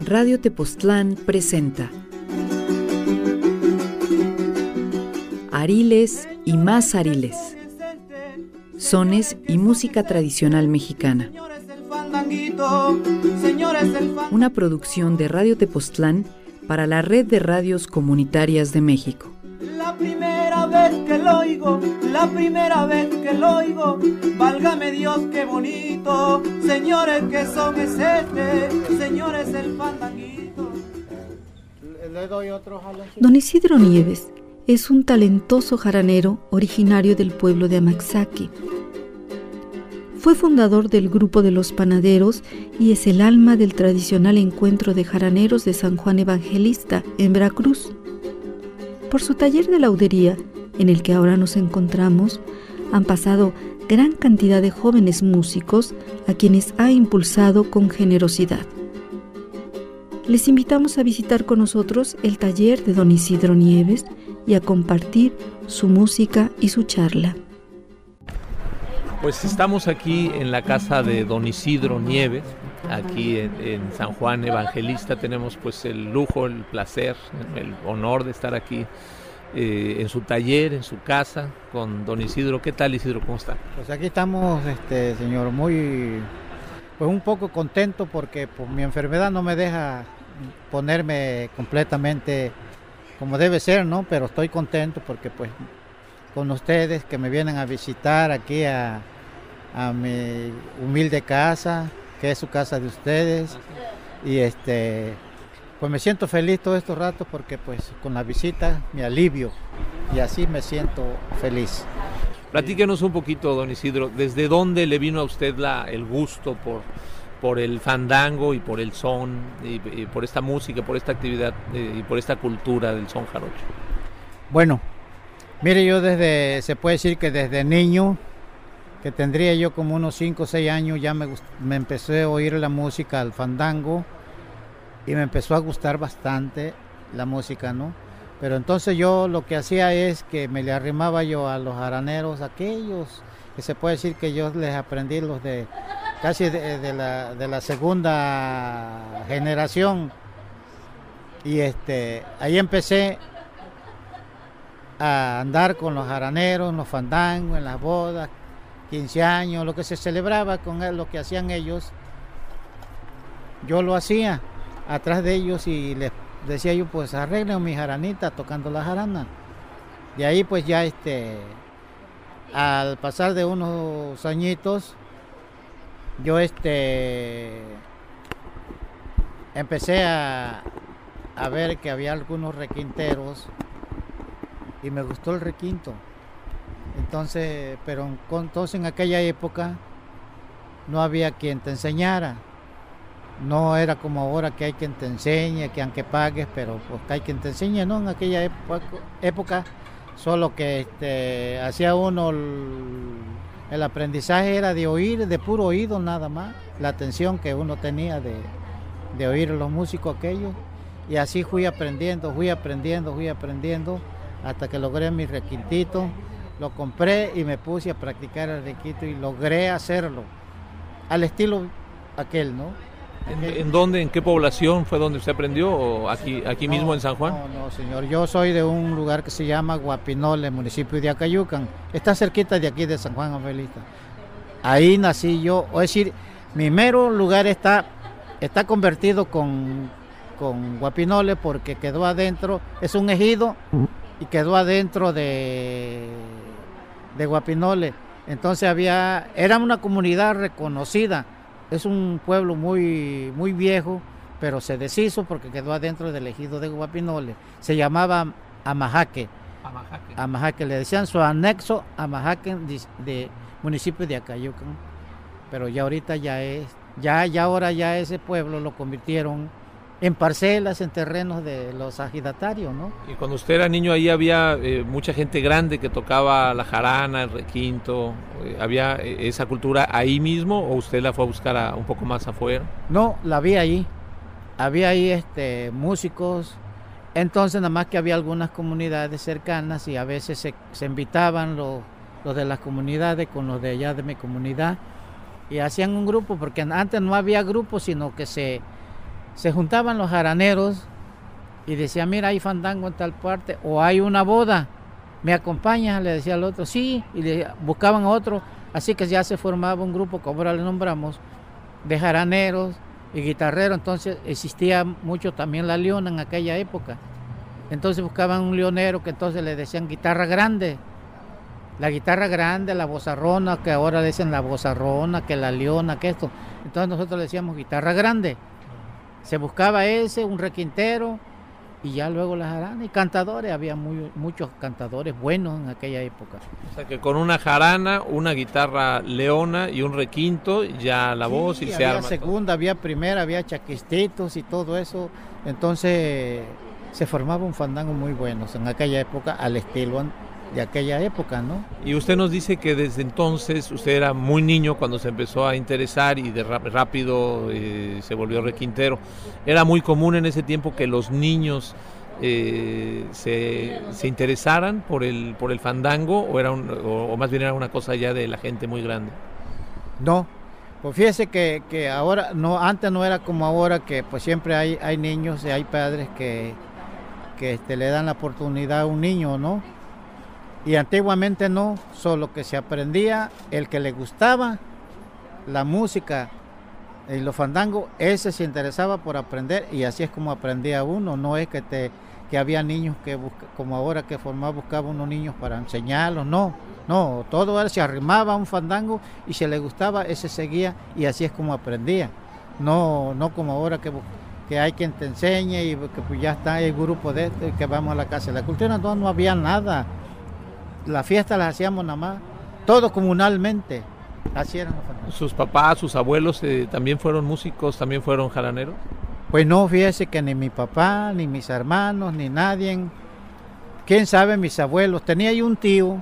Radio Tepoztlán presenta Ariles y más ariles, sones y música tradicional mexicana. Una producción de Radio Tepoztlán para la Red de Radios Comunitarias de México. La primera vez que lo oigo, válgame Dios, qué bonito. Señores, ¿qué son es este? Señores, el fandanguito. Le doy otro jalón. Don Isidro Nieves es un talentoso jaranero originario del pueblo de Amaxaki. Fue fundador del grupo de los panaderos y es el alma del tradicional encuentro de jaraneros de San Juan Evangelista en Veracruz. Por su taller de laudería, en el que ahora nos encontramos, han pasado gran cantidad de jóvenes músicos a quienes ha impulsado con generosidad. Les invitamos a visitar con nosotros el taller de Don Isidro Nieves y a compartir su música y su charla. Pues estamos aquí en la casa de Don Isidro Nieves, aquí en San Juan Evangelista. Tenemos pues el lujo, el placer, el honor de estar aquí en su taller, en su casa, con Don Isidro. ¿Qué tal, Isidro? ¿Cómo está? Pues aquí estamos, señor, muy, pues un poco contento porque pues, mi enfermedad no me deja ponerme completamente como debe ser, ¿no? Pero estoy contento porque pues con ustedes que me vienen a visitar aquí a mi humilde casa, que es su casa de ustedes, y pues me siento feliz todos estos ratos porque pues con la visita me alivio y así me siento feliz. Platíquenos un poquito, Don Isidro, ¿desde dónde le vino a usted el gusto por el fandango y por el son, y por esta música, por esta actividad y por esta cultura del son jarocho? Bueno, mire, yo se puede decir que desde niño, que tendría yo como unos 5 o 6 años, ya me empecé a oír la música, el fandango, y me empezó a gustar bastante la música, ¿no? Pero entonces yo lo que hacía es que me le arrimaba yo a los jaraneros, aquellos que se puede decir que yo les aprendí los de casi de la segunda generación, y ahí empecé a andar con los jaraneros, en los fandangos, en las bodas, 15 años, lo que se celebraba con lo que hacían ellos, yo lo hacía atrás de ellos y les decía yo, pues arreglen mi jaranita tocando la jarana. Y ahí pues ya al pasar de unos añitos, yo empecé a ver que había algunos requinteros y me gustó el requinto. Entonces, entonces en aquella época no había quien te enseñara. No era como ahora que hay quien te enseñe, que aunque pagues, pero pues hay quien te enseñe, ¿no? En aquella época solo que hacía uno el aprendizaje era de oír, de puro oído nada más, la atención que uno tenía de oír a los músicos aquellos, y así fui aprendiendo, hasta que logré mi requintito, lo compré y me puse a practicar el requinto y logré hacerlo al estilo aquel, ¿no? ¿En dónde, en qué población fue donde usted aprendió, o aquí mismo en San Juan? No, señor, yo soy de un lugar que se llama Guapinole, municipio de Acayucan, está cerquita de aquí de San Juan Evangelista. Ahí nací yo, es decir, mi mero lugar está convertido con Guapinole porque quedó adentro, es un ejido y quedó adentro de Guapinole. Entonces era una comunidad reconocida. Es un pueblo muy, muy viejo, pero se deshizo porque quedó adentro del ejido de Guapinole. Se llamaba Amajaque. Amajaque, le decían su anexo Amajaque de municipio de Acayucan. Pero ya ahorita ahora ese pueblo lo convirtieron en parcelas, en terrenos de los ejidatarios, ¿no? Y cuando usted era niño ahí había mucha gente grande que tocaba la jarana, el requinto. ¿Había esa cultura ahí mismo o usted la fue a buscar un poco más afuera? No, la vi ahí. Había ahí músicos. Entonces nada más que había algunas comunidades cercanas y a veces se invitaban los de las comunidades con los de allá de mi comunidad y hacían un grupo, porque antes no había grupo, sino que se se juntaban los jaraneros y decían, mira, hay fandango en tal parte, o hay una boda, ¿me acompañas? Le decía al otro, sí, y buscaban a otro, así que ya se formaba un grupo, como ahora le nombramos, de jaraneros y guitarreros. Entonces existía mucho también la leona en aquella época. Entonces buscaban un leonero que entonces le decían guitarra grande. La guitarra grande, la vozarrona, que ahora le dicen la vozarrona, que la leona, que esto. Entonces nosotros le decíamos guitarra grande. Se buscaba ese, un requintero, y ya luego las jaranas y cantadores. Había muchos cantadores buenos en aquella época. O sea que con una jarana, una guitarra leona y un requinto, ya la voz y se arma. Había segunda, había primera, había chaquistitos y todo eso. Entonces se formaba un fandango muy bueno en aquella época, al estilo de aquella época, ¿no? Y usted nos dice que desde entonces usted era muy niño cuando se empezó a interesar y de rápido se volvió requintero. ¿Era muy común en ese tiempo que los niños se interesaran por el fandango o más bien era una cosa ya de la gente muy grande? No, pues fíjese que ahora, no, antes no era como ahora, que pues siempre hay niños y hay padres que le dan la oportunidad a un niño, ¿no? Y antiguamente no, solo que se aprendía el que le gustaba la música y los fandangos, ese se interesaba por aprender, y así es como aprendía uno. No es que había niños como ahora que buscaba unos niños para enseñarlos, no, todo era, se arrimaba a un fandango y si le gustaba, ese seguía, y así es como aprendía. No como ahora que hay quien te enseñe y que pues ya está el grupo de esto y que vamos a la casa de la cultura. No había nada. Las fiestas las hacíamos nada más, todo comunalmente. Así eran los fandangos. ¿Sus papás, sus abuelos también fueron músicos, también fueron jaraneros? Pues no, fíjese que ni mi papá, ni mis hermanos, ni nadie. Quién sabe, mis abuelos. Tenía ahí un tío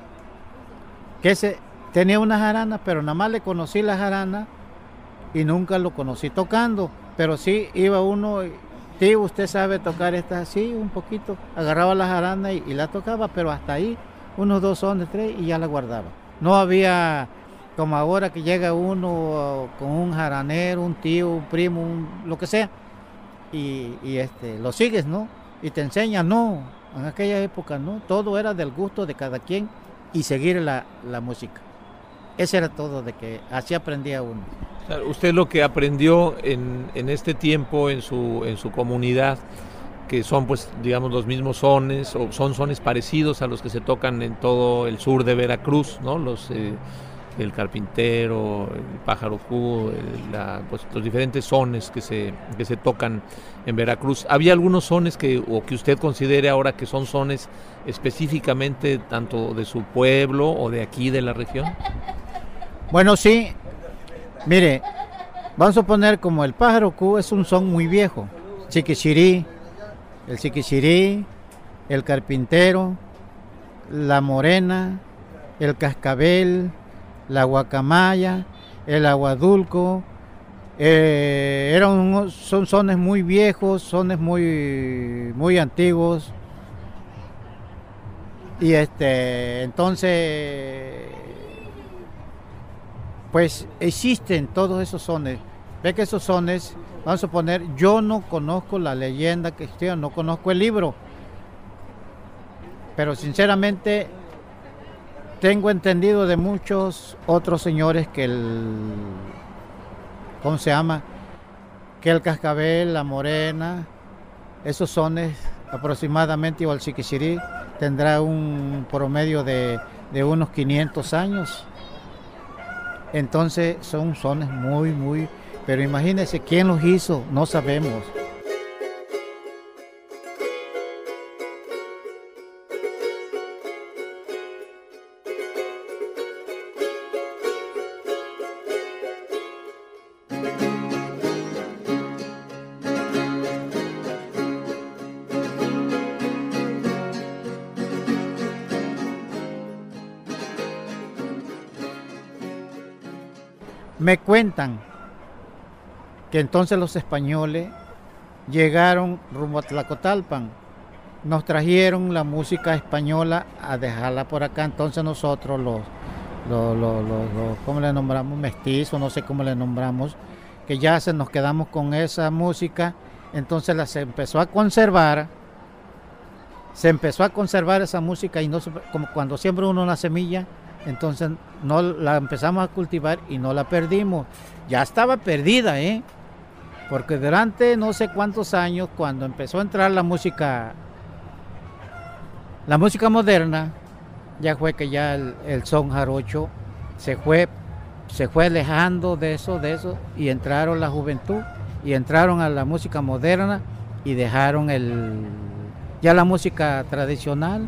que tenía una jarana, pero nada más le conocí la jarana y nunca lo conocí tocando. Pero sí iba uno, tío, ¿usted sabe tocar esta? Sí, un poquito. Agarraba la jarana y la tocaba, pero hasta ahí, unos 2 sones, 3, y ya la guardaba. No había como ahora que llega uno con un jaranero, un tío, un primo, lo que sea, y lo sigues, ¿no? Y te enseña, no. En aquella época, ¿no? Todo era del gusto de cada quien y seguir la música. Ese era todo, de que así aprendía uno. Usted lo que aprendió en este tiempo en su comunidad, que son pues digamos los mismos sones, o son sones parecidos a los que se tocan en todo el sur de Veracruz, ¿no? El carpintero, el pájaro cú, pues los diferentes sones que se tocan en Veracruz. ¿Había algunos sones que usted considere ahora que son sones específicamente tanto de su pueblo o de aquí de la región? Bueno, sí. Mire, vamos a poner como el pájaro cú es un son muy viejo. Chiquichirí, el carpintero, la morena, el cascabel, la guacamaya, el aguadulco, son sones muy viejos, sones muy antiguos, y entonces pues existen todos esos sones. Ve que esos sones, vamos a poner, yo no conozco la leyenda que existía, no conozco el libro, pero sinceramente tengo entendido de muchos otros señores que ¿cómo se llama? Que el cascabel, la morena, esos sones aproximadamente, o el chiquichirí, tendrá un promedio de unos 500 años. Entonces son sones muy, pero imagínense quién los hizo, no sabemos. Me cuentan que entonces los españoles llegaron rumbo a Tlacotalpan, nos trajeron la música española a dejarla por acá. Entonces nosotros los ¿cómo le nombramos? Mestizos, no sé cómo le nombramos, que ya nos quedamos con esa música Entonces se empezó a conservar esa música y no, como cuando siembra uno una semilla, entonces no la empezamos a cultivar y no la perdimos. Ya estaba perdida, porque durante no sé cuántos años, cuando empezó a entrar la música moderna, ya fue que ya el son jarocho se fue alejando de eso, y entraron la juventud y entraron a la música moderna y dejaron ya la música tradicional.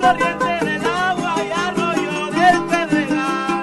corriente del agua y arroyo del Pedregal.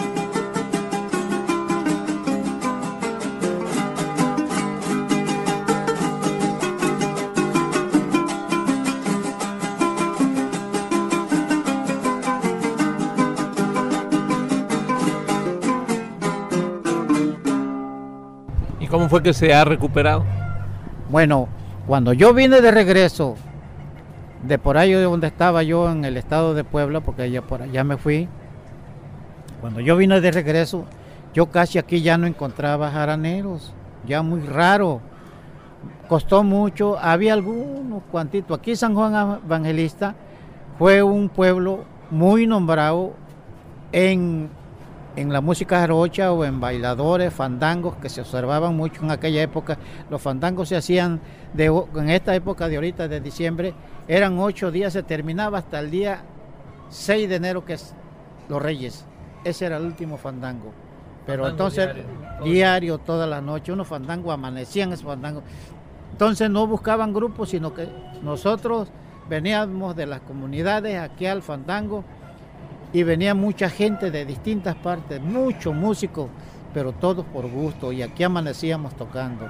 ¿Y cómo fue que se ha recuperado? Bueno, cuando yo vine de regreso, de por ahí de donde estaba yo en el estado de Puebla, porque ya por allá me fui, cuando yo vine de regreso, yo casi aquí ya no encontraba jaraneros, ya muy raro, costó mucho, había algunos cuantitos. Aquí San Juan Evangelista fue un pueblo muy nombrado en la música jarocha o en bailadores, fandangos que se observaban mucho en aquella época. Los fandangos se hacían en esta época de ahorita, de diciembre, eran 8 días, se terminaba hasta el día 6 de enero, que es los Reyes. Ese era el último fandango. Pero Fandango entonces, diario, todas las noches, unos fandangos amanecían esos fandangos. Entonces no buscaban grupos, sino que nosotros veníamos de las comunidades aquí al fandango, y venía mucha gente de distintas partes, muchos músicos, pero todos por gusto, y aquí amanecíamos tocando.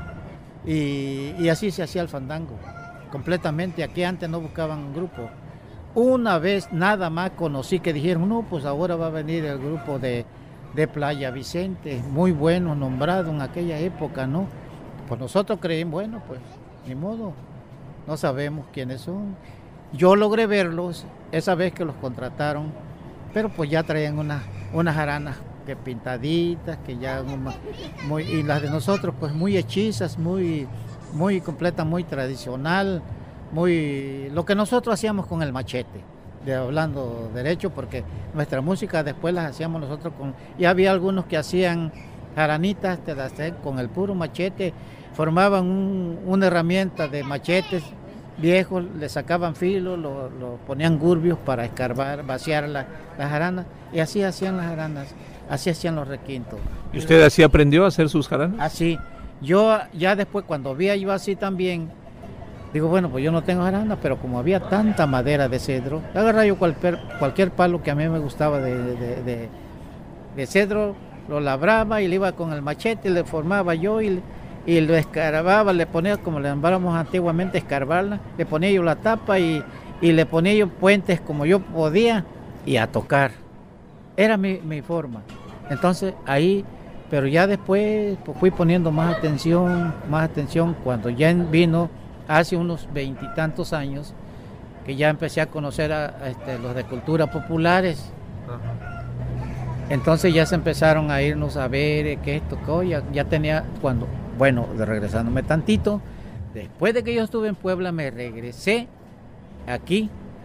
Y así se hacía el fandango, completamente. Aquí antes no buscaban un grupo. Una vez nada más conocí que dijeron, no, pues ahora va a venir el grupo de Playa Vicente, muy bueno, nombrado en aquella época, ¿no? Pues nosotros creímos, bueno, pues ni modo, no sabemos quiénes son. Yo logré verlos esa vez que los contrataron, pero pues ya traían unas jaranas que pintaditas, que ya muy, y las de nosotros pues muy hechizas, muy completa, muy tradicional, muy lo que nosotros hacíamos con el machete, hablando derecho, porque nuestra música después las hacíamos nosotros y había algunos que hacían jaranitas con el puro machete, formaban una herramienta de machetes viejos, le sacaban filo, lo ponían gurbios para escarbar, vaciar las jaranas, y así hacían las jaranas, así hacían los requintos. ¿Y usted así aprendió a hacer sus jaranas? Así. Yo ya después, cuando vi yo así también, digo, bueno, pues yo no tengo jarana, pero como había tanta madera de cedro, agarraba yo cualquier palo que a mí me gustaba de cedro, lo labraba y le iba con el machete, le formaba yo y lo escarbaba, le ponía, como le llamábamos antiguamente, escarbarla, le ponía yo la tapa y le ponía yo puentes como yo podía y a tocar. Era mi forma. Entonces ahí, pero ya después pues, fui poniendo más atención cuando ya vino hace unos 20 y tantos años, que ya empecé a conocer a los de cultura populares. Ajá. Entonces ya se empezaron a irnos a ver que esto, ya tenía cuando... Bueno, regresándome tantito, después de que yo estuve en Puebla, me regresé aquí.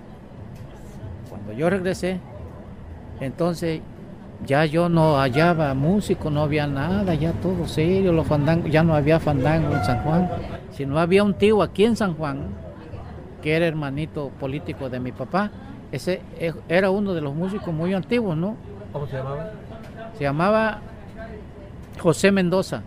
Cuando yo regresé, entonces ya yo no hallaba músico, no había nada, ya todo serio, los fandangos, ya no había fandango en San Juan, sino había un tío aquí en San Juan, que era hermanito político de mi papá. Ese era uno de los músicos muy antiguos, ¿no? ¿Cómo se llamaba? Se llamaba José Mendoza.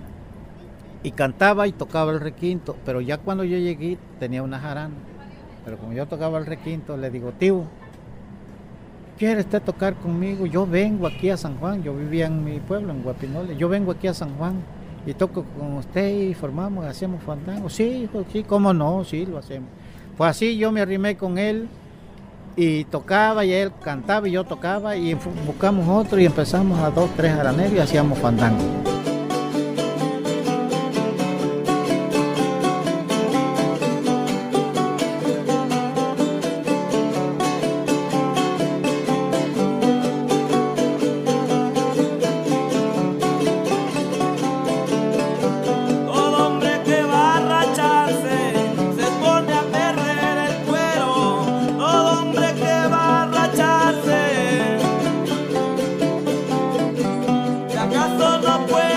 Y cantaba y tocaba el requinto, pero ya cuando yo llegué tenía una jarana. Pero como yo tocaba el requinto, le digo, tío, ¿quiere usted tocar conmigo? Yo vengo aquí a San Juan, yo vivía en mi pueblo, en Guapinole, yo vengo aquí a San Juan y toco con usted y hacemos fandango. Sí, hijo, sí, cómo no, sí, lo hacemos. Pues así yo me arrimé con él y tocaba y él cantaba y yo tocaba y buscamos otro y empezamos a 2, 3 jaraneros y hacíamos fandango. No puede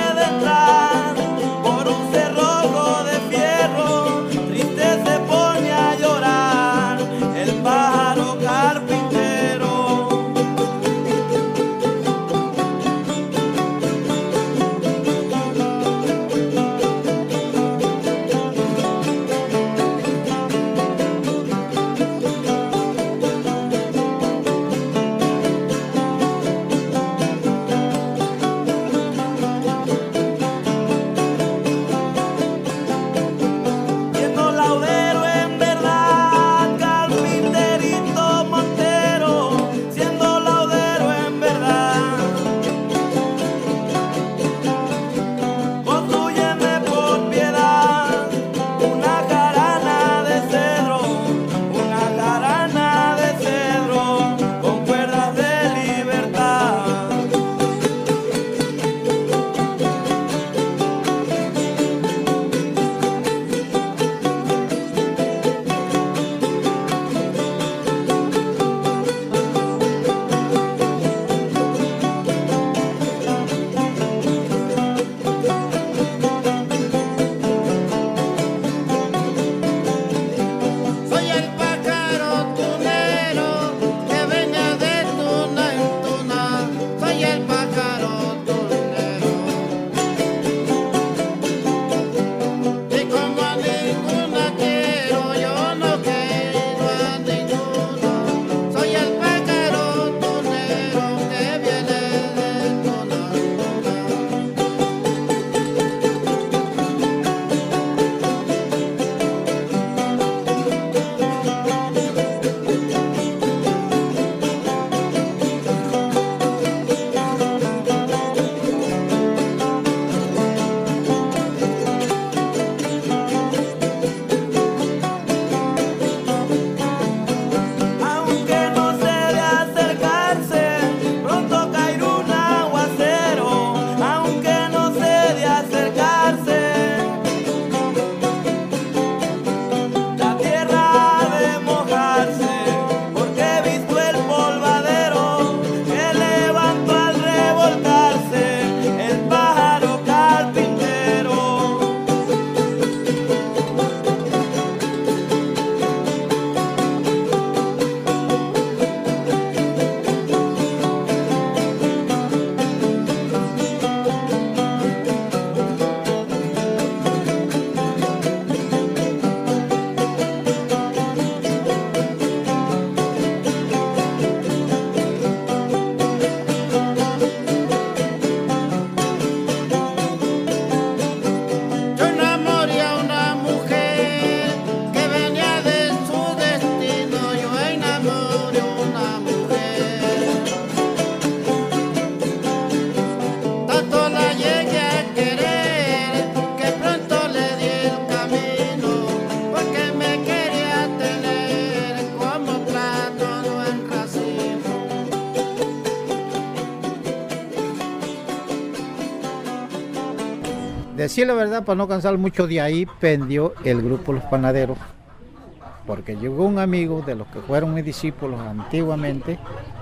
decir la verdad, para no cansar mucho, de ahí pendió el grupo Los Panaderos, porque llegó un amigo de los que fueron mis discípulos antiguamente.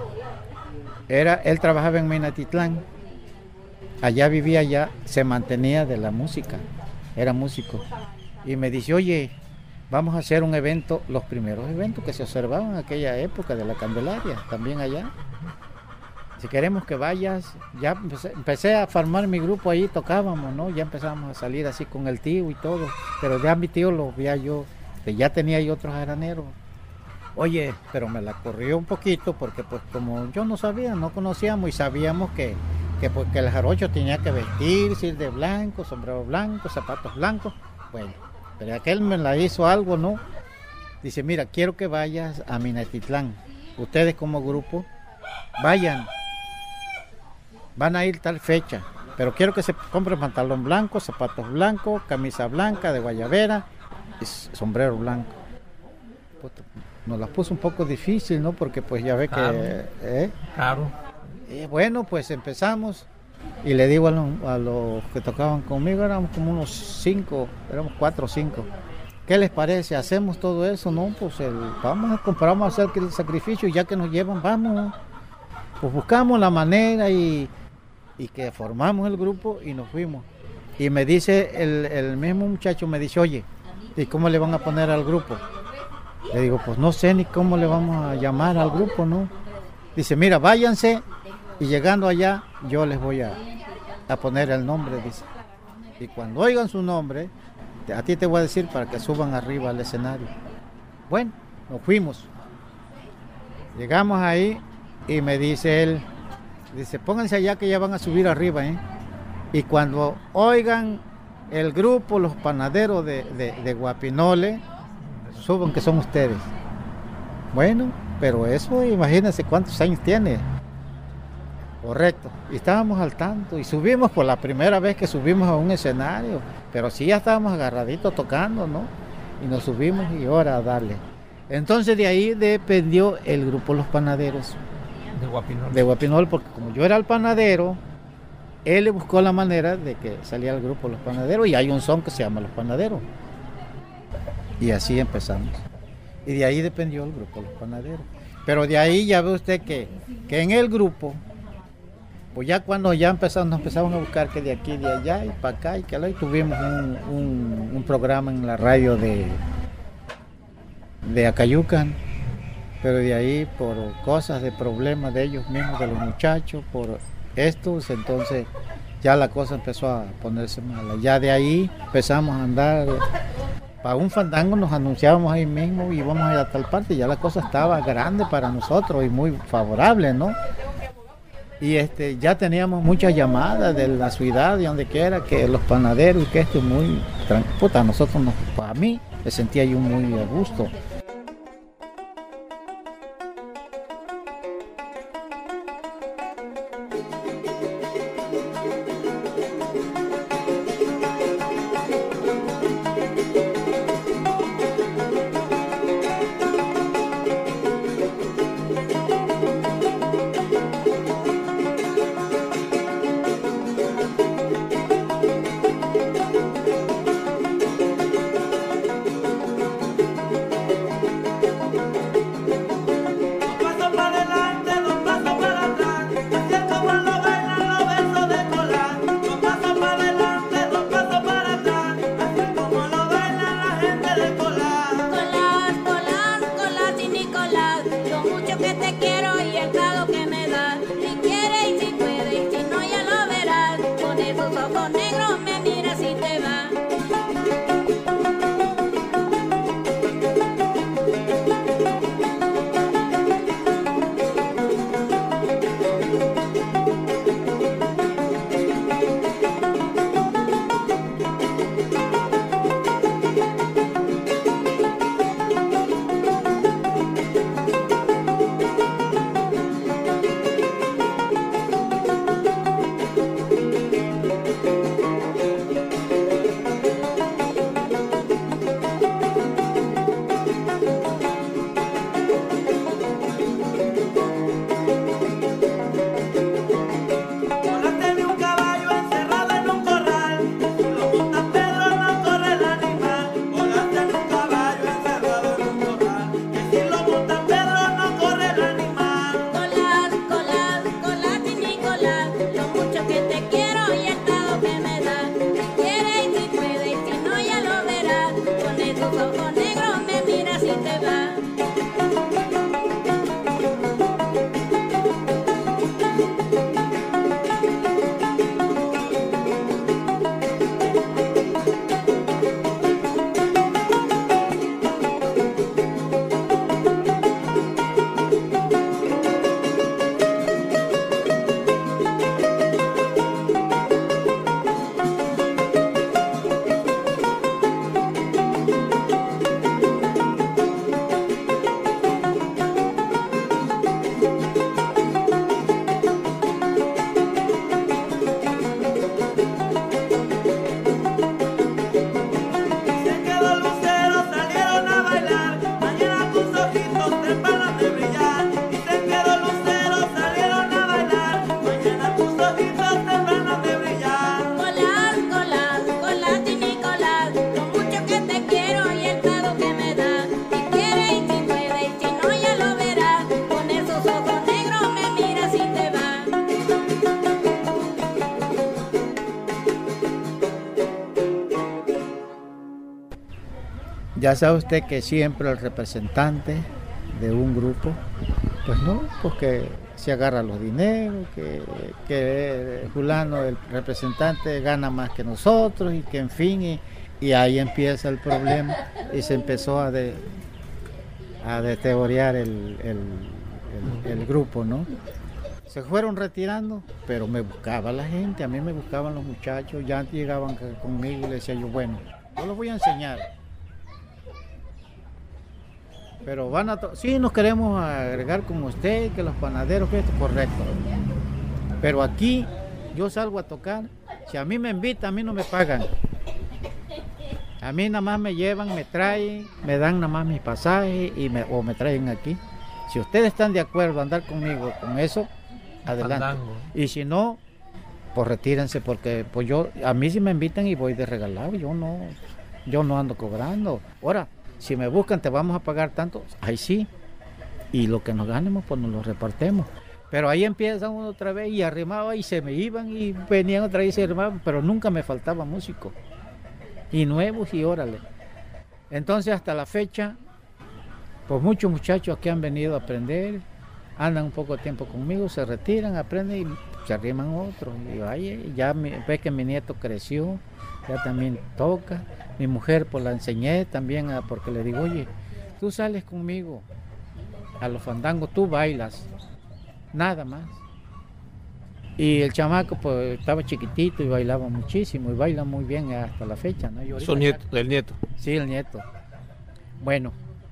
Él trabajaba en Minatitlán, allá vivía, allá se mantenía de la música, era músico, y me dice, oye, vamos a hacer un evento, los primeros eventos que se observaban en aquella época de la Candelaria, también allá. Si queremos que vayas, ya empecé a formar mi grupo ahí, tocábamos, ¿no? Ya empezamos a salir así con el tío y todo, pero ya mi tío lo veía yo, que ya tenía ahí otros jaraneros. Oye, pero me la corrió un poquito porque pues como yo no sabía, no conocíamos y sabíamos que el jarocho tenía que vestirse, ir de blanco, sombrero blanco, zapatos blancos. Bueno, pero aquel me la hizo algo, ¿no? Dice, mira, quiero que vayas a Minatitlán. Ustedes como grupo, vayan. Van a ir tal fecha, pero quiero que se compren pantalón blanco, zapatos blancos, camisa blanca de guayabera y sombrero blanco. Nos las puso un poco difícil, ¿no? Porque pues ya ve que... Claro. Bueno, pues empezamos y le digo a los que tocaban conmigo, éramos como unos 5, éramos 4 o 5. ¿Qué les parece? ¿Hacemos todo eso? No, pues vamos a hacer el sacrificio, ya que nos llevan, vamos. Pues buscamos la manera y que formamos el grupo y nos fuimos. Y me dice, el mismo muchacho me dice, oye, ¿y cómo le van a poner al grupo? Le digo, pues no sé ni cómo le vamos a llamar al grupo, ¿no? Dice, mira, váyanse y llegando allá yo les voy a poner el nombre, dice. Y cuando oigan su nombre, a ti te voy a decir para que suban arriba al escenario. Bueno, nos fuimos. Llegamos ahí y me dice él, dice, pónganse allá que ya van a subir arriba, ¿eh? Y cuando oigan el grupo Los Panaderos de Guapinole, suban que son ustedes. Bueno, pero eso imagínense cuántos años tiene. Correcto. Y estábamos al tanto y subimos por la primera vez que subimos a un escenario, pero sí ya estábamos agarraditos tocando, ¿no? Y nos subimos y ahora a darle. Entonces de ahí dependió el grupo Los Panaderos. De Guapinol, porque como yo era el panadero, él le buscó la manera de que saliera el grupo Los Panaderos y hay un son que se llama Los Panaderos. Y así empezamos. Y de ahí dependió el grupo Los Panaderos. Pero de ahí ya ve usted que en el grupo, pues ya cuando ya nos empezamos a buscar que de aquí, de allá y para acá y que allá, y tuvimos un programa en la radio de Acayucan. Pero de ahí, por cosas de problemas de ellos mismos, de los muchachos, por estos, entonces ya la cosa empezó a ponerse mala. Ya de ahí empezamos a andar, para un fandango nos anunciábamos ahí mismo y íbamos a ir a tal parte, ya la cosa estaba grande para nosotros y muy favorable, ¿no? Y ya teníamos muchas llamadas de la ciudad, de donde quiera, que los panaderos y que esto es muy puta, a nosotros, para mí, me sentía yo muy a gusto. ya sabe usted que siempre el representante de un grupo, pues no, pues que se agarra los dineros, que fulano, el representante, gana más que nosotros y que en fin, y ahí empieza el problema y se empezó a deteriorar el grupo, ¿no? Se fueron retirando, pero me buscaba la gente, a mí me buscaban los muchachos, ya llegaban conmigo y les decía yo, bueno, yo los voy a enseñar. Pero sí nos queremos agregar con usted, que los panaderos, que esto es correcto. Pero aquí yo salgo a tocar, si a mí me invitan, a mí no me pagan. A mí nada más me llevan, me traen, me dan nada más mis pasajes o me traen aquí. Si ustedes están de acuerdo a andar conmigo con eso, adelante. Andando. Y si no, pues retírense, porque pues a mí si me invitan y voy de regalado, yo no ando cobrando. Ahora, si me buscan, te vamos a pagar tanto, ahí sí, y lo que nos ganemos, pues nos lo repartimos. Pero ahí empiezan uno otra vez y arrimaba y se me iban y venían otra vez y se arrimaban, pero nunca me faltaba músicos, y nuevos y órale. Entonces hasta la fecha, pues muchos muchachos que han venido a aprender, andan un poco de tiempo conmigo, se retiran, aprenden y se arriman otros. Y vaya, ya ve que mi nieto creció, ya también toca. Mi mujer pues la enseñé también porque le digo, oye, tú sales conmigo a los fandangos, tú bailas, nada más. Y el chamaco pues estaba chiquitito y bailaba muchísimo y baila muy bien hasta la fecha, ¿no? ¿El nieto? Sí, el nieto. Bueno,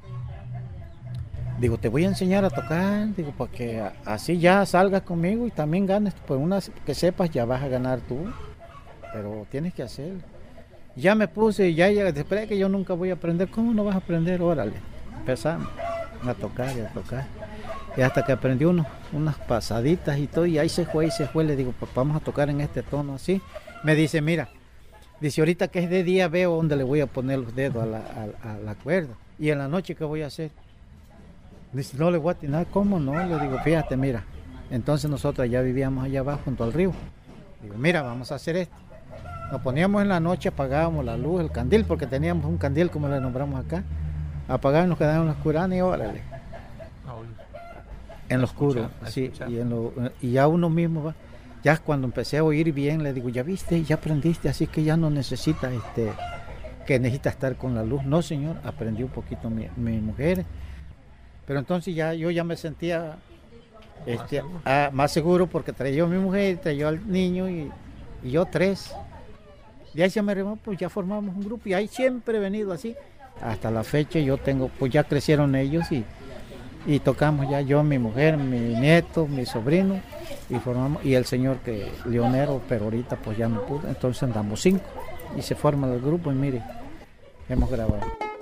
digo, te voy a enseñar a tocar, digo, para que así ya salgas conmigo y también ganes, pues que sepas ya vas a ganar tú, pero tienes que hacerlo. Ya me puse y ya después que yo nunca voy a aprender. ¿Cómo no vas a aprender? Órale, empezamos a tocar y a tocar. Y hasta que aprendí unas pasaditas y todo, y ahí se fue, le digo, pues vamos a tocar en este tono así. Me dice, mira, dice, ahorita que es de día veo dónde le voy a poner los dedos a la cuerda. Y en la noche, ¿qué voy a hacer? Dice, no le voy a atinar. ¿Cómo no? Le digo, fíjate, mira. Entonces nosotros ya vivíamos allá abajo junto al río. Digo, mira, vamos a hacer esto. Nos poníamos en la noche, apagábamos la luz, el candil, porque teníamos un candil como le nombramos acá. Apagábamos, nos quedábamos en la oscuridad y órale. En lo oscuro, sí, y ya uno mismo va. Ya cuando empecé a oír bien, le digo, ya viste, ya aprendiste, así que ya no necesitas que necesitas estar con la luz. No, señor, aprendí un poquito mi mujer. Pero entonces yo ya me sentía más seguro porque traía a mi mujer, traía al niño y yo tres. De ahí se me arrimó, pues ya formamos un grupo y ahí siempre he venido así. Hasta la fecha yo tengo, pues ya crecieron ellos y tocamos ya yo, mi mujer, mi nieto, mi sobrino y formamos, y el señor que leonero, pero ahorita pues ya no pudo, entonces andamos 5 y se forma el grupo y mire, hemos grabado.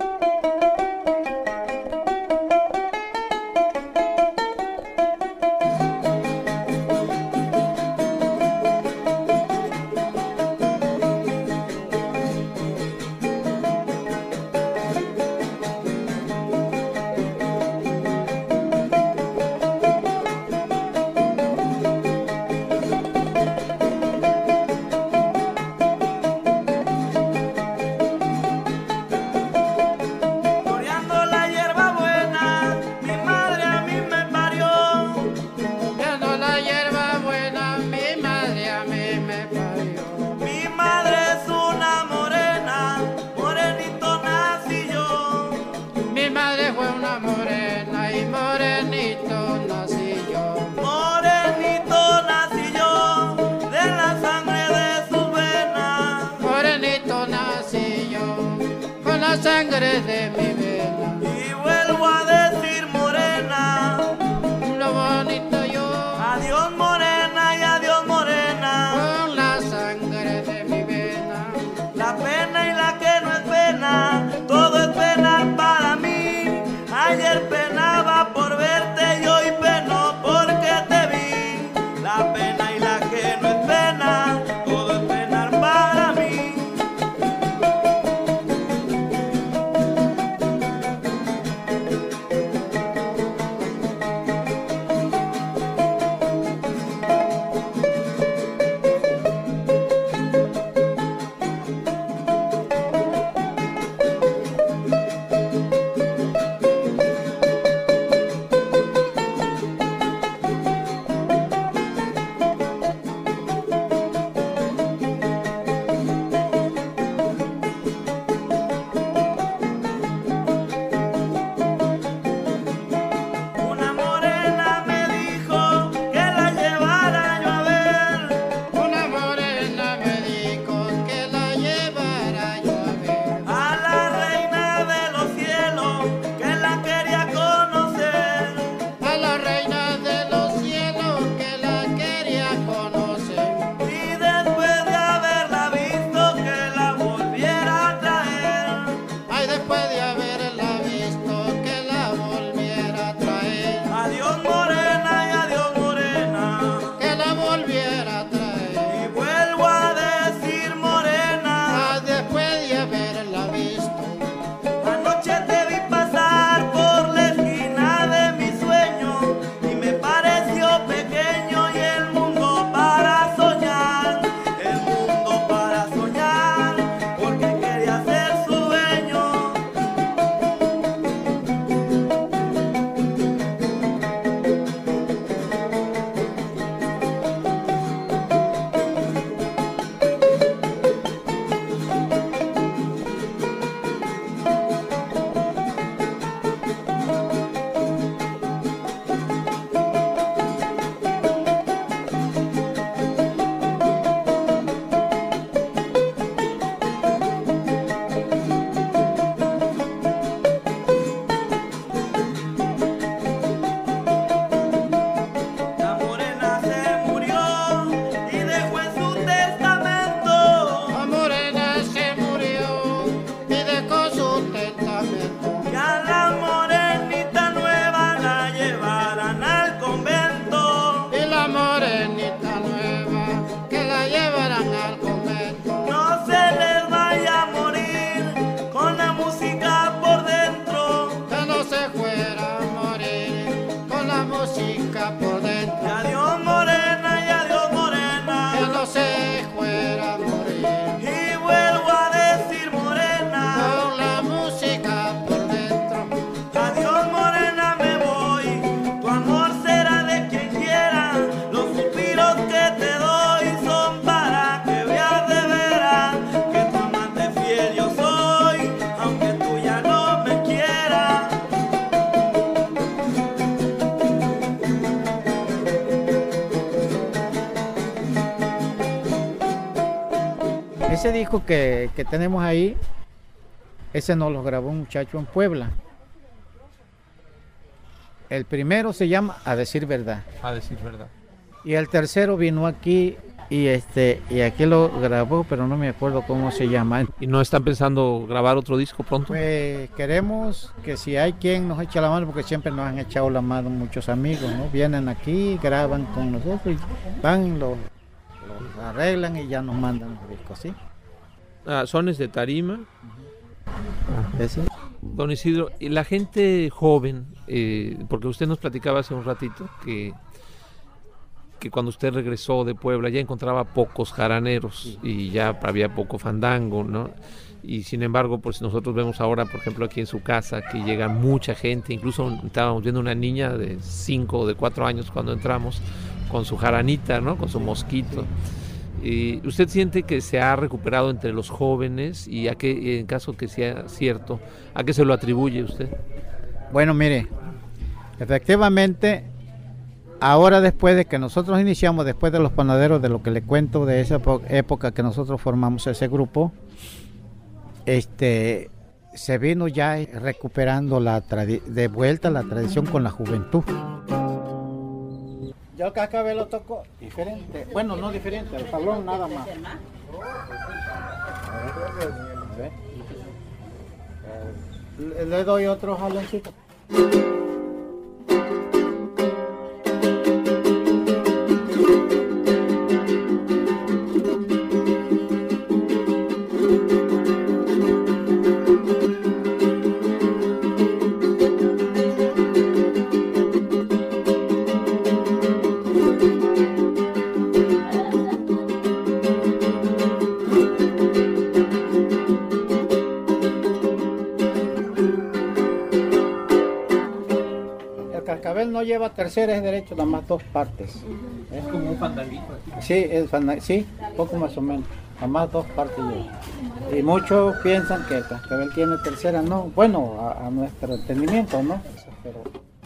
Sangre de mi vena. Y vuelvo a decir morena, lo bonito yo. Adiós morena y adiós morena. Con la sangre de mi vena. La pena y la que no es pena, todo es pena para mí. Ayer penaba por verte y hoy peno porque te vi. La pena y la que no es pena, todo es pena para mí. Ese disco que tenemos ahí, ese nos lo grabó un muchacho en Puebla. El primero se llama A Decir Verdad. A Decir Verdad. Y el tercero vino aquí y aquí lo grabó, pero no me acuerdo cómo se llama. ¿Y no están pensando grabar otro disco pronto? Pues queremos que si hay quien nos eche la mano, porque siempre nos han echado la mano muchos amigos, ¿no? Vienen aquí, graban con nosotros, y van, los arreglan y ya nos mandan los discos, ¿sí? Sones de tarima. ¿Ese? Don Isidro, y la gente joven, porque usted nos platicaba hace un ratito que cuando usted regresó de Puebla ya encontraba pocos jaraneros y ya había poco fandango, ¿no? Y sin embargo, pues nosotros vemos ahora, por ejemplo, aquí en su casa, que llega mucha gente, incluso estábamos viendo una niña de 5 o de 4 años cuando entramos, con su jaranita, ¿no? Con su mosquito. ¿Usted siente que se ha recuperado entre los jóvenes y a qué, en caso que sea cierto, a qué se lo atribuye usted? Bueno, mire, efectivamente, ahora después de que nosotros iniciamos, después de los panaderos, de lo que le cuento de esa época que nosotros formamos ese grupo, se vino ya recuperando de vuelta la tradición con la juventud. Yo el cascabel lo toco diferente, bueno, no diferente, el tablón nada más. Le doy otro jaloncito. No lleva tercera, es derecho, nada más 2 partes. Es como un fandanguito. Sí, sí, poco más o menos, nada más 2 partes lleva. Y muchos piensan que el cascabel tiene tercera, no, bueno, a nuestro entendimiento, ¿no? Pero...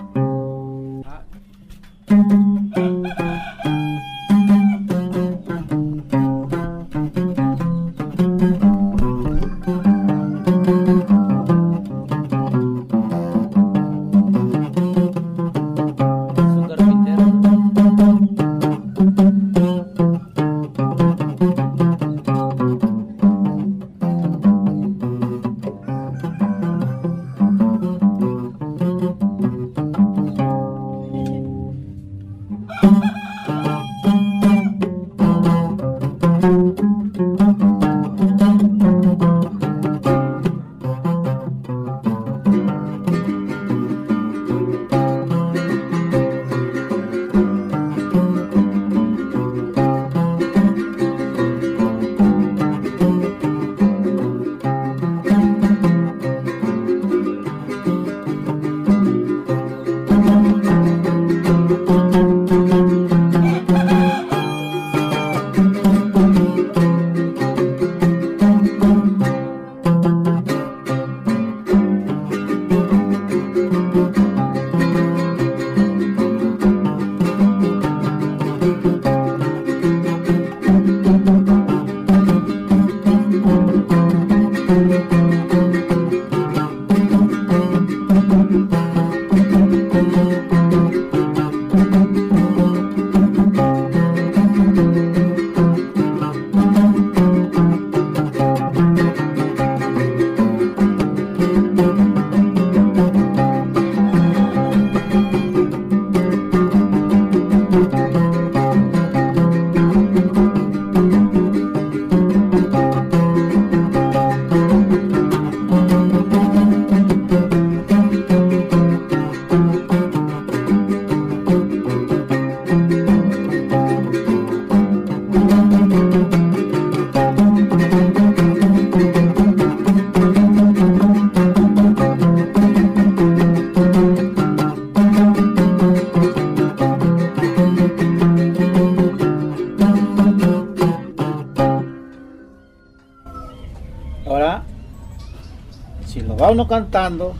uno cantando,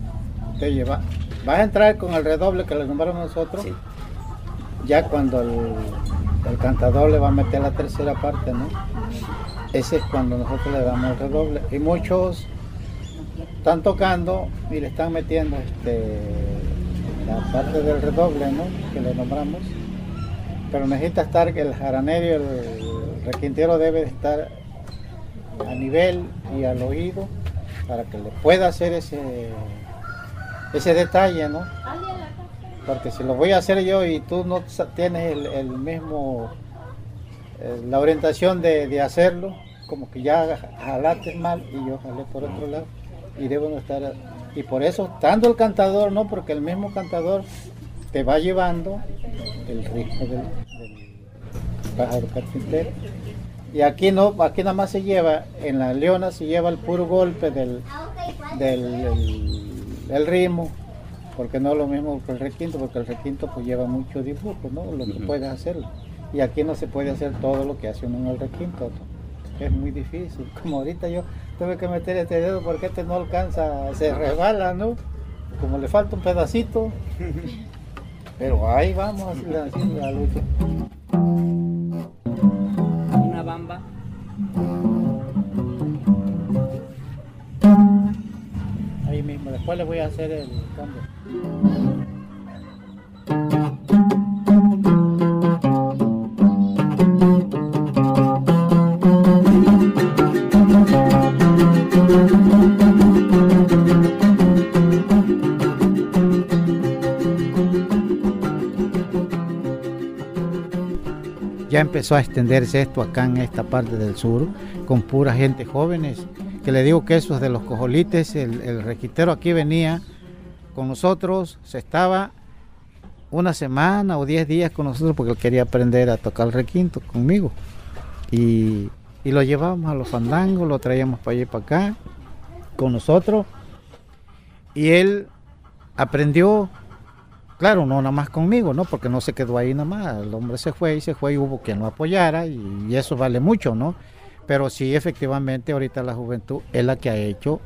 te vas a entrar con el redoble que le nombramos nosotros, sí. Ya cuando el cantador le va a meter la tercera parte, ¿no? ese es cuando nosotros le damos el redoble. Y muchos están tocando y le están metiendo la parte del redoble, ¿no? Que le nombramos. Pero necesita estar que el jaranero y el requintero debe estar a nivel y al oído para que le pueda hacer ese detalle, ¿no? Porque si lo voy a hacer yo y tú no tienes el mismo, la orientación de hacerlo, como que ya jalaste mal y yo jalé por otro lado y debo no estar, y por eso tanto el cantador, ¿no? Porque el mismo cantador te va llevando el ritmo del pájaro carpintero. Y aquí no, aquí nada más se lleva, en la leona se lleva el puro golpe del ritmo, porque no es lo mismo que el requinto, porque el requinto pues lleva mucho dibujo, ¿no? Lo que puedes hacerlo. Y aquí no se puede hacer todo lo que hace uno en el requinto, ¿no? Es muy difícil. Como ahorita yo tuve que meter este dedo porque este no alcanza, se resbala, ¿no? Como le falta un pedacito. Pero ahí vamos haciendo la lucha. Una bamba. Ahí mismo, después le voy a hacer el cambio. Ya empezó a extenderse esto acá en esta parte del sur, con pura gente jóvenes, que le digo que eso es de los cojolites. El requintero aquí venía con nosotros, se estaba una semana o 10 días con nosotros porque él quería aprender a tocar el requinto conmigo. Y lo llevábamos a los fandangos, lo traíamos para allá y para acá con nosotros. Y él aprendió. Claro, no nada más conmigo, ¿no? Porque no se quedó ahí nada más. El hombre se fue y hubo quien lo apoyara y eso vale mucho, ¿no? Pero sí, efectivamente, ahorita la juventud es la que ha hecho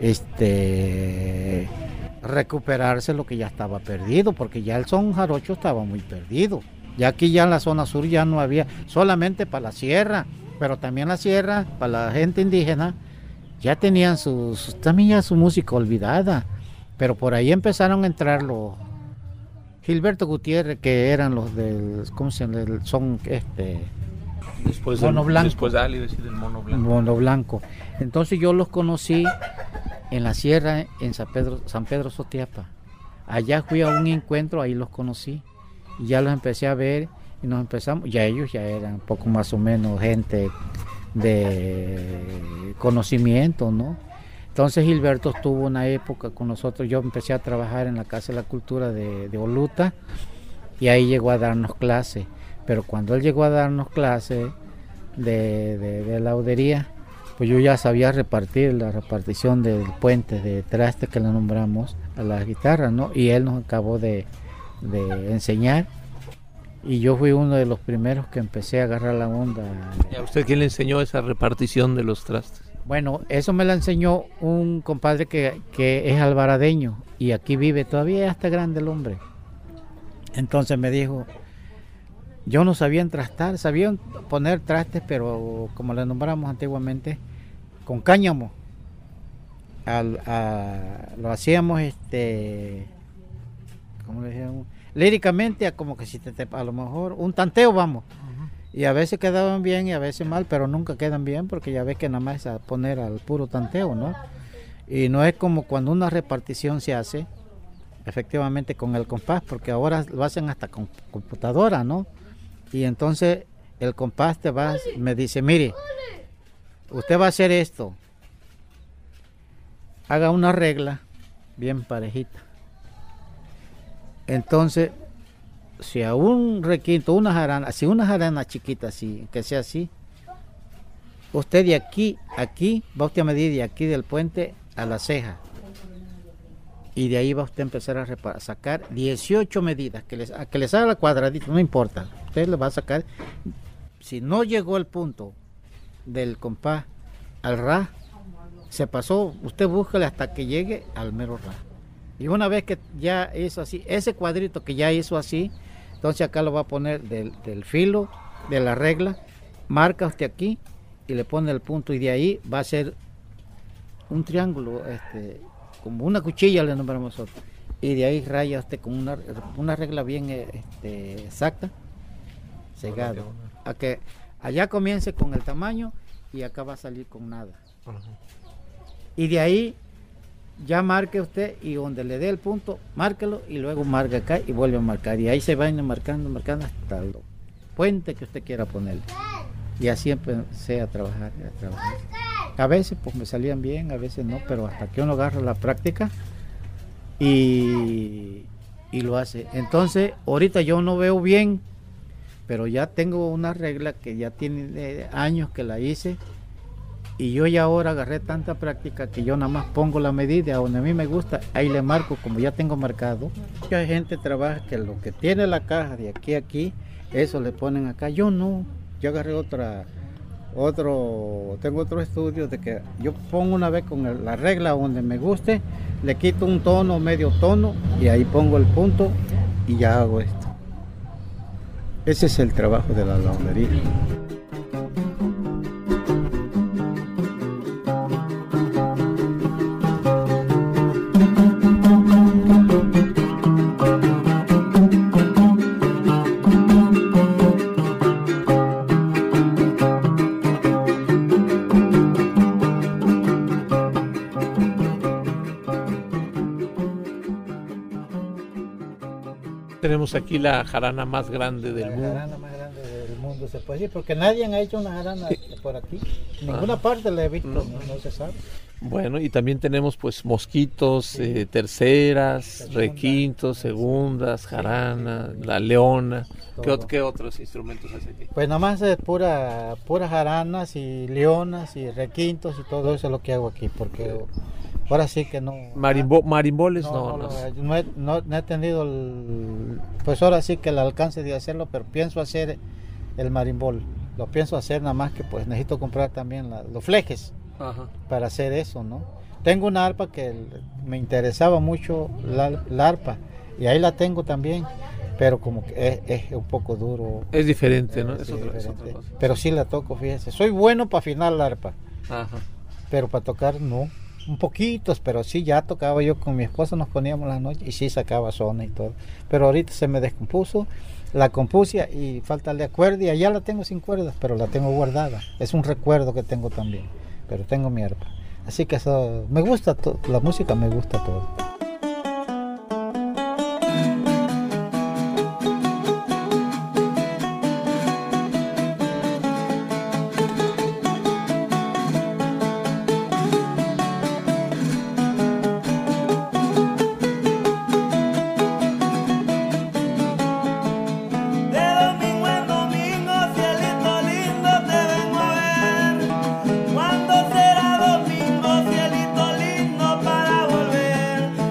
recuperarse lo que ya estaba perdido, porque ya el son jarocho estaba muy perdido. Ya aquí ya en la zona sur ya no había, solamente para la sierra, pero también la sierra, para la gente indígena, ya tenían también ya su música olvidada. Pero por ahí empezaron a entrar los Gilberto Gutiérrez, que eran los del, ¿cómo se llama? El son Después mono blanco. Después de Ali decir el mono blanco. Mono blanco. Entonces yo los conocí en la sierra, en San Pedro Sotiapa. Allá fui a un encuentro, ahí los conocí. Y ya los empecé a ver y nos empezamos, ya ellos ya eran un poco más o menos gente de conocimiento, ¿no? Entonces Gilberto estuvo una época con nosotros, yo empecé a trabajar en la Casa de la Cultura de Oluta y ahí llegó a darnos clases, pero cuando él llegó a darnos clases de laudería, pues yo ya sabía repartir la repartición del puente de traste que le nombramos a las guitarras, ¿no? Y él nos acabó de enseñar y yo fui uno de los primeros que empecé a agarrar la onda. ¿Y a usted quién le enseñó esa repartición de los trastes? Bueno, eso me lo enseñó un compadre que es alvaradeño y aquí vive, todavía hasta grande el hombre. Entonces me dijo, yo no sabía entrastar, sabía poner trastes, pero como le nombramos antiguamente, con cáñamo. Lo hacíamos, ¿cómo le decíamos? Líricamente, como que si a lo mejor un tanteo vamos. Y a veces quedaban bien y a veces mal, pero nunca quedan bien porque ya ves que nada más es a poner al puro tanteo, ¿no? Y no es como cuando una repartición se hace, efectivamente con el compás, porque ahora lo hacen hasta con computadora, ¿no? Y entonces el compás me dice, mire, usted va a hacer esto, haga una regla bien parejita. Entonces, si a un requinto, una jarana chiquita así, que sea así, usted de aquí va usted a medir de aquí del puente a la ceja. Y de ahí va usted a empezar a sacar 18 medidas, que les haga la cuadradita, no importa. Usted le va a sacar, si no llegó el punto del compás al ra, se pasó, usted búsquele hasta que llegue al mero ra. Y una vez que ya hizo así, ese cuadrito que ya hizo así, entonces acá lo va a poner del filo de la regla, marca usted aquí y le pone el punto y de ahí va a ser un triángulo, como una cuchilla le nombramos nosotros, y de ahí raya usted con una regla bien exacta, cegado, a que allá comience con el tamaño y acá va a salir con nada. Y de ahí ya marque usted y donde le dé el punto, márquelo y luego marca acá y vuelve a marcar. Y ahí se van marcando hasta el puente que usted quiera ponerle. Y así empecé a trabajar. A veces pues me salían bien, a veces no, pero hasta que uno agarra la práctica y lo hace. Entonces, ahorita yo no veo bien, pero ya tengo una regla que ya tiene años que la hice. Y yo ya ahora agarré tanta práctica que yo nada más pongo la medida a donde a mí me gusta, ahí le marco como ya tengo marcado. Mucha gente trabaja que lo que tiene la caja de aquí a aquí, eso le ponen acá. Yo no, yo agarré tengo otro estudio de que yo pongo una vez con la regla donde me guste, le quito un tono, medio tono y ahí pongo el punto y ya hago esto. Ese es el trabajo de la albañilería. Tenemos aquí la jarana más grande del mundo. La jarana más grande del mundo se puede decir, porque nadie ha hecho una jarana por aquí. En ninguna parte la he visto, no se sabe. Bueno, y también tenemos pues mosquitos, terceras, requintos, segundas, jarana, la leona. ¿Qué otros instrumentos hace aquí? Pues nada más es puras jaranas y leonas y requintos y todo eso es lo que hago aquí, porque ahora sí que no. Marimboles no he tenido pues ahora sí que el alcance de hacerlo, pero pienso hacer el marimbol. Lo pienso hacer nada más que pues necesito comprar también los flejes. Ajá. Para hacer eso, ¿no? Tengo una arpa que me interesaba mucho, la arpa, y ahí la tengo también, pero como que es un poco duro. Es diferente, ¿no? Es otra cosa. Pero sí la toco, fíjese. Soy bueno para afinar la arpa. Ajá. Pero para tocar no. Un poquito, pero sí ya tocaba yo con mi esposa, nos poníamos la noche y sí sacaba sones y todo. Pero ahorita se me descompuso, la compuse y falta de cuerda y allá la tengo sin cuerdas, pero la tengo guardada. Es un recuerdo que tengo también, pero tengo mi arpa. Así que eso, me gusta la música, me gusta todo. Cuando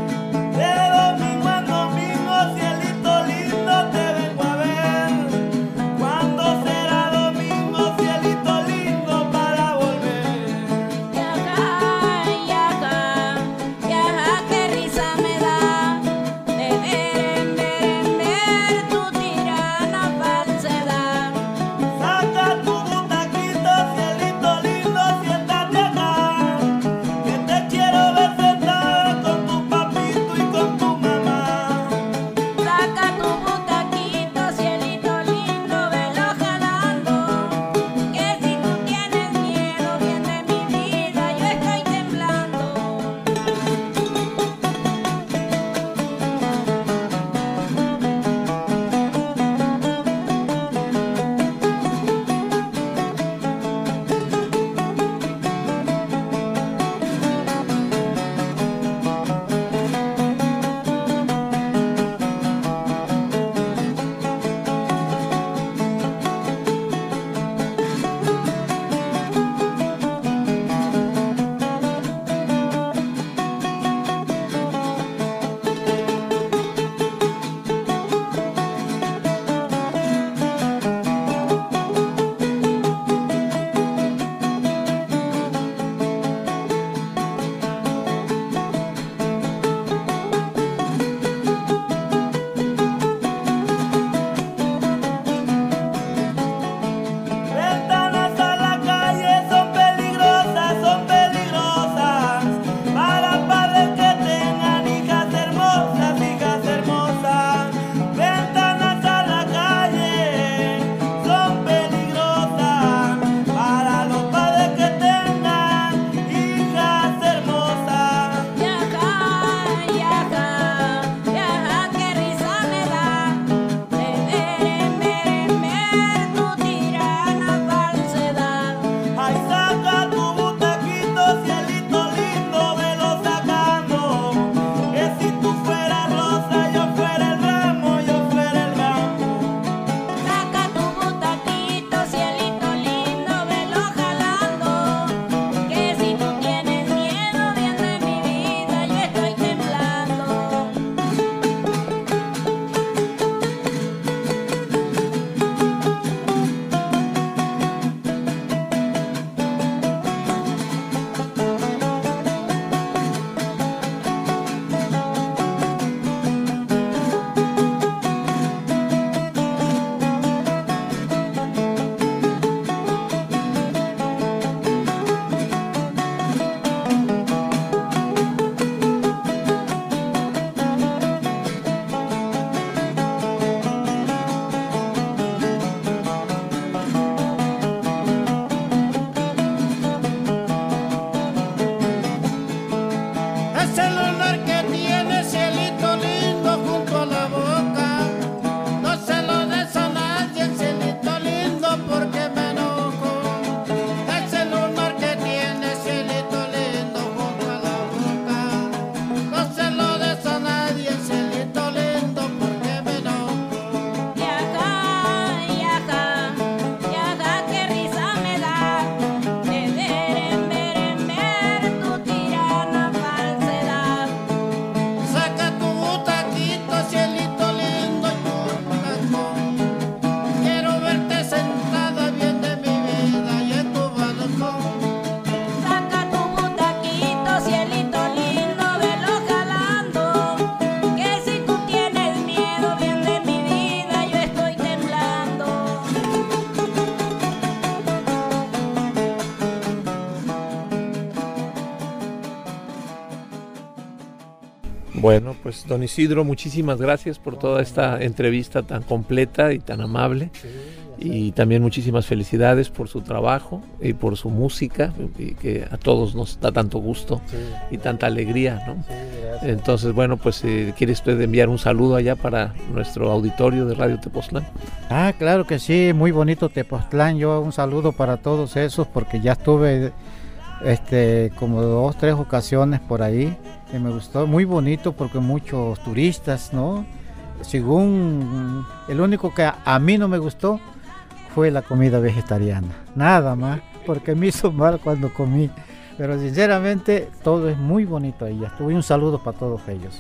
Bueno, pues don Isidro, muchísimas gracias por toda esta entrevista tan completa y tan amable. Y también muchísimas felicidades por su trabajo y por su música, y que a todos nos da tanto gusto y tanta alegría, ¿no? Entonces, bueno, pues ¿quiere usted enviar un saludo allá para nuestro auditorio de Radio Tepoztlán? Ah, claro que sí, muy bonito Tepoztlán. Yo un saludo para todos esos, porque ya estuve como 2 o 3 ocasiones por ahí, y me gustó, muy bonito porque muchos turistas, ¿no? Según el único que a mí no me gustó fue la comida vegetariana, nada más, porque me hizo mal cuando comí, pero sinceramente todo es muy bonito ahí. Y un saludo para todos ellos.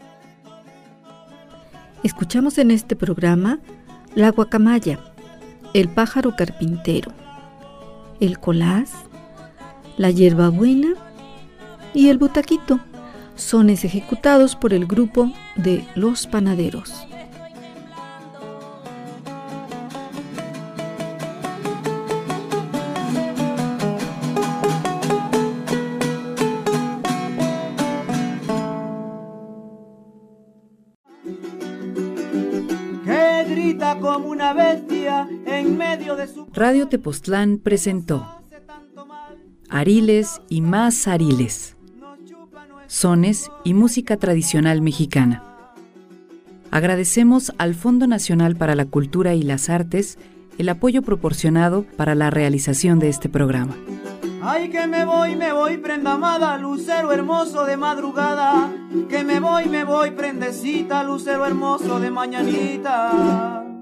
Escuchamos en este programa la guacamaya, el pájaro carpintero, el colás, la hierbabuena y el butaquito, sones ejecutados por el grupo de Los Panaderos. Que grita como una bestia en medio de su... Radio Tepoztlán presentó Ariles y más ariles, sones y música tradicional mexicana. Agradecemos al Fondo Nacional para la Cultura y las Artes el apoyo proporcionado para la realización de este programa. Ay, que me voy, prenda amada, lucero hermoso de madrugada. Que me voy, prendecita, lucero hermoso de mañanita.